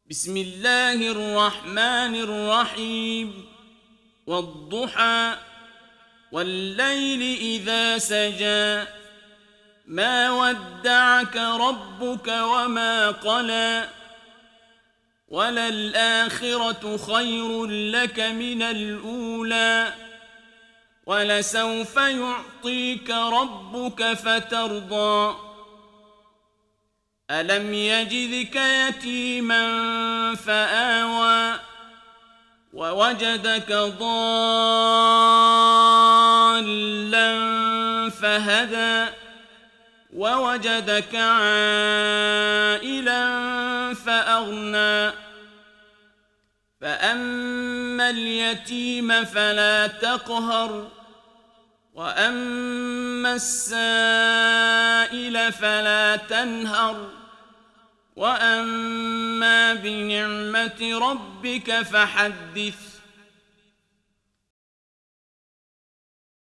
بسم الله الرحمن الرحيم والضحى والليل إذا سجى ما ودعك ربك وما قلى وللآخرة خير لك من الأولى ولسوف يعطيك ربك فترضى ألم يجدك يتيما فآوى ووجدك ضالا فهدى ووجدك عائلا فأغنى فأما اليتيم فلا تقهر وأما السائل فلا تنهر وأما بنعمة ربك فحدث